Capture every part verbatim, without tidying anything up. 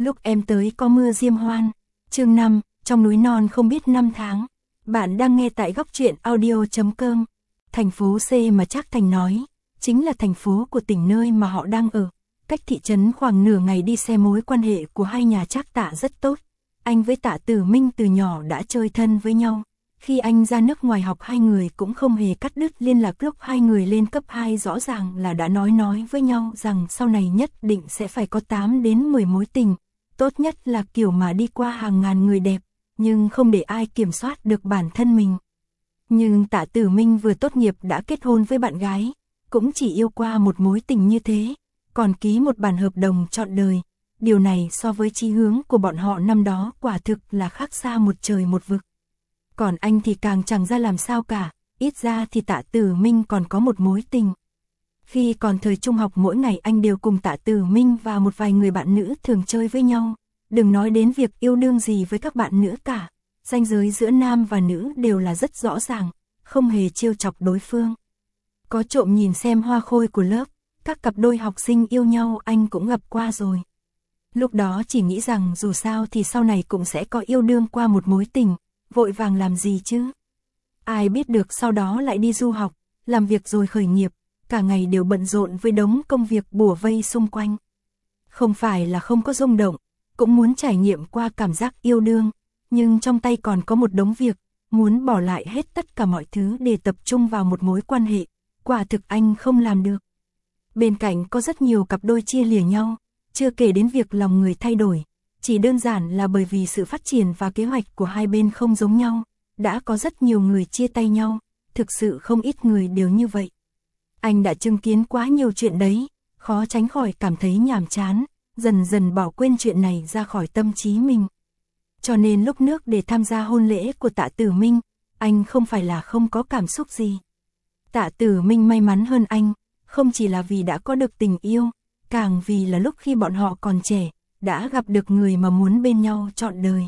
Lúc em tới có mưa diêm hoan. Chương năm, trong núi non không biết năm tháng. Bạn đang nghe tại góc truyện audio chấm com. Thành phố C mà Trác Thành nói, chính là thành phố của tỉnh nơi mà họ đang ở. Cách thị trấn khoảng nửa ngày đi xe, mối quan hệ của hai nhà Trác Tạ rất tốt. Anh với Tạ Tử Minh từ nhỏ đã chơi thân với nhau. Khi anh ra nước ngoài học, hai người cũng không hề cắt đứt liên lạc. Lúc hai người lên cấp hai rõ ràng là đã nói nói với nhau rằng sau này nhất định sẽ phải có tám đến mười mối tình. Tốt nhất là kiểu mà đi qua hàng ngàn người đẹp, nhưng không để ai kiểm soát được bản thân mình. Nhưng Tạ Tử Minh vừa tốt nghiệp đã kết hôn với bạn gái, cũng chỉ yêu qua một mối tình như thế, còn ký một bản hợp đồng trọn đời. Điều này so với chí hướng của bọn họ năm đó quả thực là khác xa một trời một vực. Còn anh thì càng chẳng ra làm sao cả, ít ra thì Tạ Tử Minh còn có một mối tình. Khi còn thời trung học, mỗi ngày anh đều cùng Tạ Tử Minh và một vài người bạn nữ thường chơi với nhau. Đừng nói đến việc yêu đương gì với các bạn nữ cả, ranh giới giữa nam và nữ đều là rất rõ ràng, không hề trêu chọc đối phương. Có trộm nhìn xem hoa khôi của lớp, các cặp đôi học sinh yêu nhau anh cũng gặp qua rồi. Lúc đó chỉ nghĩ rằng dù sao thì sau này cũng sẽ có yêu đương qua một mối tình, vội vàng làm gì chứ. Ai biết được sau đó lại đi du học, làm việc rồi khởi nghiệp, cả ngày đều bận rộn với đống công việc bủa vây xung quanh. Không phải là không có rung động, cũng muốn trải nghiệm qua cảm giác yêu đương, nhưng trong tay còn có một đống việc, muốn bỏ lại hết tất cả mọi thứ để tập trung vào một mối quan hệ, quả thực anh không làm được. Bên cạnh có rất nhiều cặp đôi chia lìa nhau, chưa kể đến việc lòng người thay đổi, chỉ đơn giản là bởi vì sự phát triển và kế hoạch của hai bên không giống nhau, đã có rất nhiều người chia tay nhau, thực sự không ít người đều như vậy. Anh đã chứng kiến quá nhiều chuyện đấy, khó tránh khỏi cảm thấy nhàm chán, dần dần bỏ quên chuyện này ra khỏi tâm trí mình. Cho nên lúc nước để tham gia hôn lễ của Tạ Tử Minh, anh không phải là không có cảm xúc gì. Tạ Tử Minh may mắn hơn anh, không chỉ là vì đã có được tình yêu, càng vì là lúc khi bọn họ còn trẻ, đã gặp được người mà muốn bên nhau trọn đời.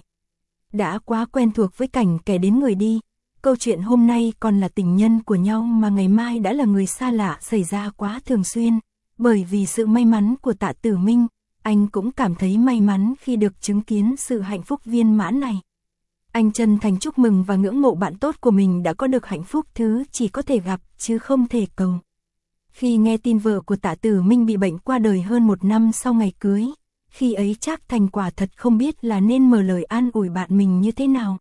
Đã quá quen thuộc với cảnh kẻ đến người đi, câu chuyện hôm nay còn là tình nhân của nhau mà ngày mai đã là người xa lạ xảy ra quá thường xuyên. Bởi vì sự may mắn của Tạ Tử Minh, anh cũng cảm thấy may mắn khi được chứng kiến sự hạnh phúc viên mãn này. Anh chân thành chúc mừng và ngưỡng mộ bạn tốt của mình đã có được hạnh phúc thứ chỉ có thể gặp chứ không thể cầu. Khi nghe tin vợ của Tạ Tử Minh bị bệnh qua đời hơn một năm sau ngày cưới, khi ấy Trác Thành quả thật không biết là nên mở lời an ủi bạn mình như thế nào.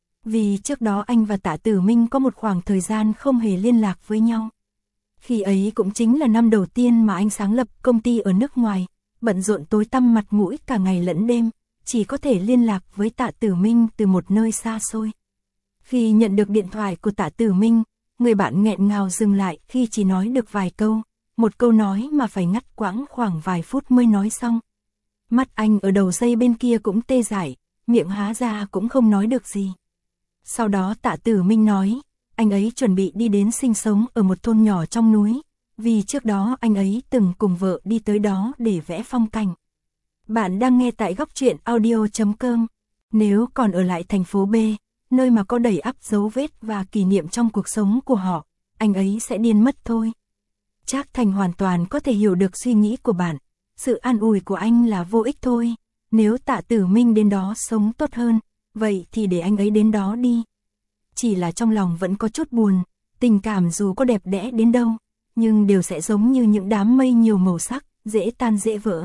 Vì trước đó anh và Tạ Tử Minh có một khoảng thời gian không hề liên lạc với nhau. Khi ấy cũng chính là năm đầu tiên mà anh sáng lập công ty ở nước ngoài, bận rộn tối tăm mặt mũi cả ngày lẫn đêm, chỉ có thể liên lạc với Tạ Tử Minh từ một nơi xa xôi. Khi nhận được điện thoại của Tạ Tử Minh, người bạn nghẹn ngào dừng lại khi chỉ nói được vài câu, một câu nói mà phải ngắt quãng khoảng vài phút mới nói xong. Mắt anh ở đầu dây bên kia cũng tê dại, miệng há ra cũng không nói được gì. Sau đó Tạ Tử Minh nói, anh ấy chuẩn bị đi đến sinh sống ở một thôn nhỏ trong núi, vì trước đó anh ấy từng cùng vợ đi tới đó để vẽ phong cảnh. Bạn đang nghe tại góc truyện audio chấm com. Nếu còn ở lại thành phố B, nơi mà có đầy ắp dấu vết và kỷ niệm trong cuộc sống của họ, anh ấy sẽ điên mất thôi. Trác Thành hoàn toàn có thể hiểu được suy nghĩ của bạn, sự an ủi của anh là vô ích thôi. Nếu Tạ Tử Minh đến đó sống tốt hơn, vậy thì để anh ấy đến đó đi. Chỉ là trong lòng vẫn có chút buồn, tình cảm dù có đẹp đẽ đến đâu, nhưng đều sẽ giống như những đám mây nhiều màu sắc, dễ tan dễ vỡ.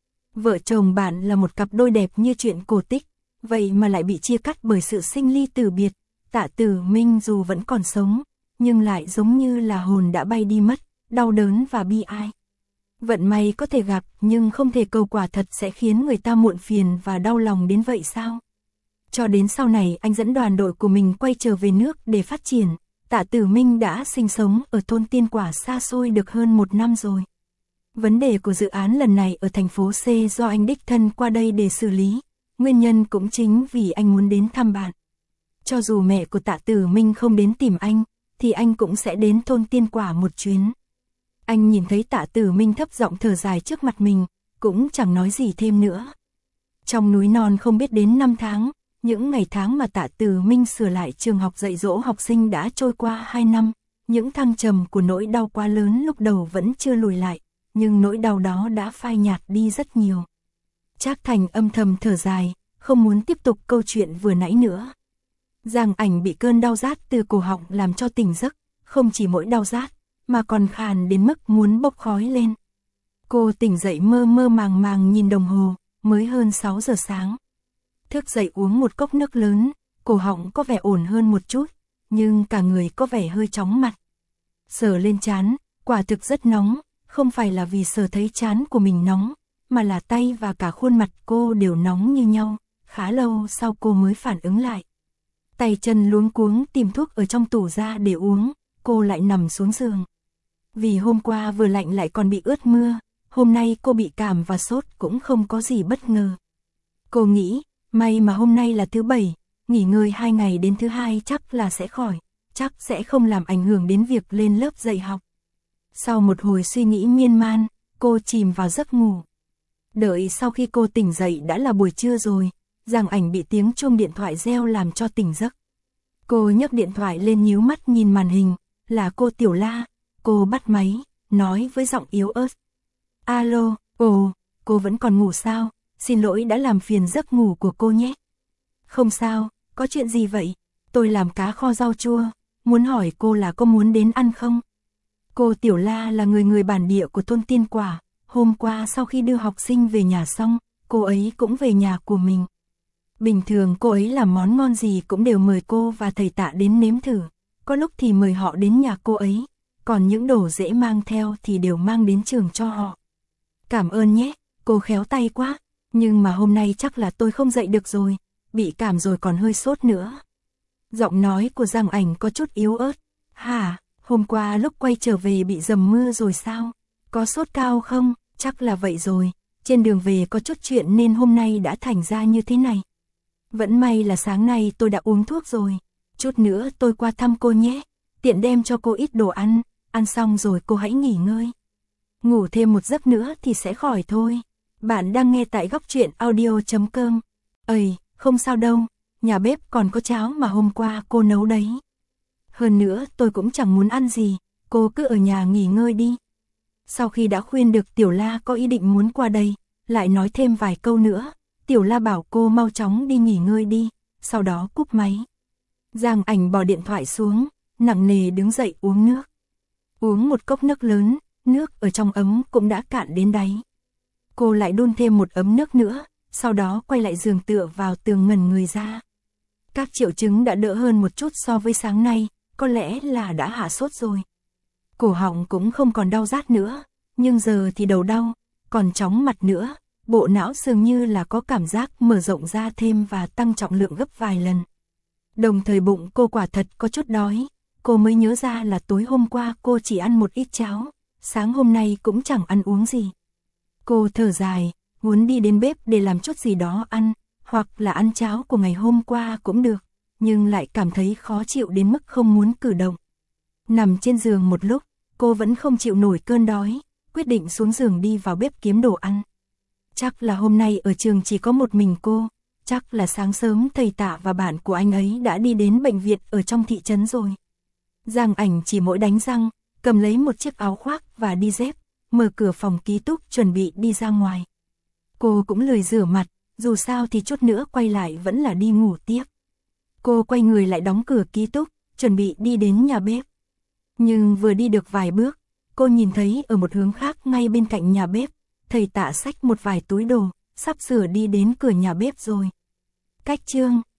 Vợ chồng bạn là một cặp đôi đẹp như chuyện cổ tích, vậy mà lại bị chia cắt bởi sự sinh ly tử biệt. Tạ Tử Minh dù vẫn còn sống, nhưng lại giống như là hồn đã bay đi mất, đau đớn và bi ai. Vận may có thể gặp nhưng không thể cầu, quả thật sẽ khiến người ta muộn phiền và đau lòng đến vậy sao? Cho đến sau này anh dẫn đoàn đội của mình quay trở về nước để phát triển, Tạ Tử Minh đã sinh sống ở thôn Tiên Quả xa xôi được hơn một năm rồi. Vấn đề của dự án lần này ở thành phố C do anh đích thân qua đây để xử lý, nguyên nhân cũng chính vì anh muốn đến thăm bạn. Cho dù mẹ của Tạ Tử Minh không đến tìm anh, thì anh cũng sẽ đến thôn Tiên Quả một chuyến. Anh nhìn thấy Tạ Tử Minh thấp giọng thở dài trước mặt mình, cũng chẳng nói gì thêm nữa. Trong núi non không biết đến năm tháng, những ngày tháng mà Tạ Tử Minh sửa lại trường học dạy dỗ học sinh đã trôi qua hai năm, những thăng trầm của nỗi đau quá lớn lúc đầu vẫn chưa lùi lại, nhưng nỗi đau đó đã phai nhạt đi rất nhiều. Trác Thành âm thầm thở dài, không muốn tiếp tục câu chuyện vừa nãy nữa. Giang Ảnh bị cơn đau rát từ cổ họng làm cho tỉnh giấc, không chỉ mỗi đau rát, mà còn khàn đến mức muốn bốc khói lên. Cô tỉnh dậy mơ mơ màng màng nhìn đồng hồ, mới hơn sáu giờ sáng. Thức dậy uống một cốc nước lớn, cổ họng có vẻ ổn hơn một chút, nhưng cả người có vẻ hơi chóng mặt. Sờ lên trán, quả thực rất nóng, không phải là vì sờ thấy trán của mình nóng, mà là tay và cả khuôn mặt cô đều nóng như nhau, khá lâu sau cô mới phản ứng lại. Tay chân luống cuống tìm thuốc ở trong tủ ra để uống, cô lại nằm xuống giường. Vì hôm qua vừa lạnh lại còn bị ướt mưa, hôm nay cô bị cảm và sốt cũng không có gì bất ngờ. Cô nghĩ, may mà hôm nay là thứ bảy, nghỉ ngơi hai ngày đến thứ hai chắc là sẽ khỏi, chắc sẽ không làm ảnh hưởng đến việc lên lớp dạy học. Sau một hồi suy nghĩ miên man, cô chìm vào giấc ngủ. Đợi sau khi cô tỉnh dậy đã là buổi trưa rồi, Giang Ảnh bị tiếng chuông điện thoại reo làm cho tỉnh giấc. Cô nhấc điện thoại lên nhíu mắt nhìn màn hình, là cô Tiểu La. Cô bắt máy, nói với giọng yếu ớt. Alo, ồ, cô vẫn còn ngủ sao? Xin lỗi đã làm phiền giấc ngủ của cô nhé. Không sao, có chuyện gì vậy? Tôi làm cá kho rau chua, muốn hỏi cô là có muốn đến ăn không? Cô Tiểu La là người người bản địa của thôn Tiên Quả. Hôm qua sau khi đưa học sinh về nhà xong, cô ấy cũng về nhà của mình. Bình thường cô ấy làm món ngon gì cũng đều mời cô và thầy Tạ đến nếm thử. Có lúc thì mời họ đến nhà cô ấy, còn những đồ dễ mang theo thì đều mang đến trường cho họ. Cảm ơn nhé, cô khéo tay quá, nhưng mà hôm nay chắc là tôi không dậy được rồi, bị cảm rồi còn hơi sốt nữa. Giọng nói của Giang Ảnh có chút yếu ớt. Hả, hôm qua lúc quay trở về bị dầm mưa rồi sao? Có sốt cao không? Chắc là vậy rồi, trên đường về có chút chuyện nên hôm nay đã thành ra như thế này. Vẫn may là sáng nay tôi đã uống thuốc rồi, chút nữa tôi qua thăm cô nhé, tiện đem cho cô ít đồ ăn, ăn xong rồi cô hãy nghỉ ngơi. Ngủ thêm một giấc nữa thì sẽ khỏi thôi. Bạn đang nghe tại góc truyện audio chấm com. Ây, không sao đâu, nhà bếp còn có cháo mà hôm qua cô nấu đấy. Hơn nữa tôi cũng chẳng muốn ăn gì, cô cứ ở nhà nghỉ ngơi đi. Sau khi đã khuyên được Tiểu La có ý định muốn qua đây, lại nói thêm vài câu nữa, Tiểu La bảo cô mau chóng đi nghỉ ngơi đi, sau đó cúp máy. Giang Ảnh bỏ điện thoại xuống, nặng nề đứng dậy uống nước. Uống một cốc nước lớn, nước ở trong ấm cũng đã cạn đến đáy. Cô lại đun thêm một ấm nước nữa, sau đó quay lại giường tựa vào tường ngẩn người ra. Các triệu chứng đã đỡ hơn một chút so với sáng nay, có lẽ là đã hạ sốt rồi. Cổ họng cũng không còn đau rát nữa, nhưng giờ thì đầu đau, còn chóng mặt nữa, bộ não dường như là có cảm giác mở rộng ra thêm và tăng trọng lượng gấp vài lần. Đồng thời bụng cô quả thật có chút đói, cô mới nhớ ra là tối hôm qua cô chỉ ăn một ít cháo, sáng hôm nay cũng chẳng ăn uống gì. Cô thở dài, muốn đi đến bếp để làm chút gì đó ăn, hoặc là ăn cháo của ngày hôm qua cũng được, nhưng lại cảm thấy khó chịu đến mức không muốn cử động. Nằm trên giường một lúc, cô vẫn không chịu nổi cơn đói, quyết định xuống giường đi vào bếp kiếm đồ ăn. Chắc là hôm nay ở trường chỉ có một mình cô, chắc là sáng sớm thầy Tạ và bạn của anh ấy đã đi đến bệnh viện ở trong thị trấn rồi. Giang Ảnh chỉ mỗi đánh răng, cầm lấy một chiếc áo khoác và đi dép, mở cửa phòng ký túc chuẩn bị đi ra ngoài. Cô cũng lười rửa mặt, dù sao thì chút nữa quay lại vẫn là đi ngủ tiếp. Cô quay người lại đóng cửa ký túc, chuẩn bị đi đến nhà bếp. Nhưng vừa đi được vài bước, cô nhìn thấy ở một hướng khác ngay bên cạnh nhà bếp, thầy Tạ xách một vài túi đồ, sắp sửa đi đến cửa nhà bếp rồi. Cách chương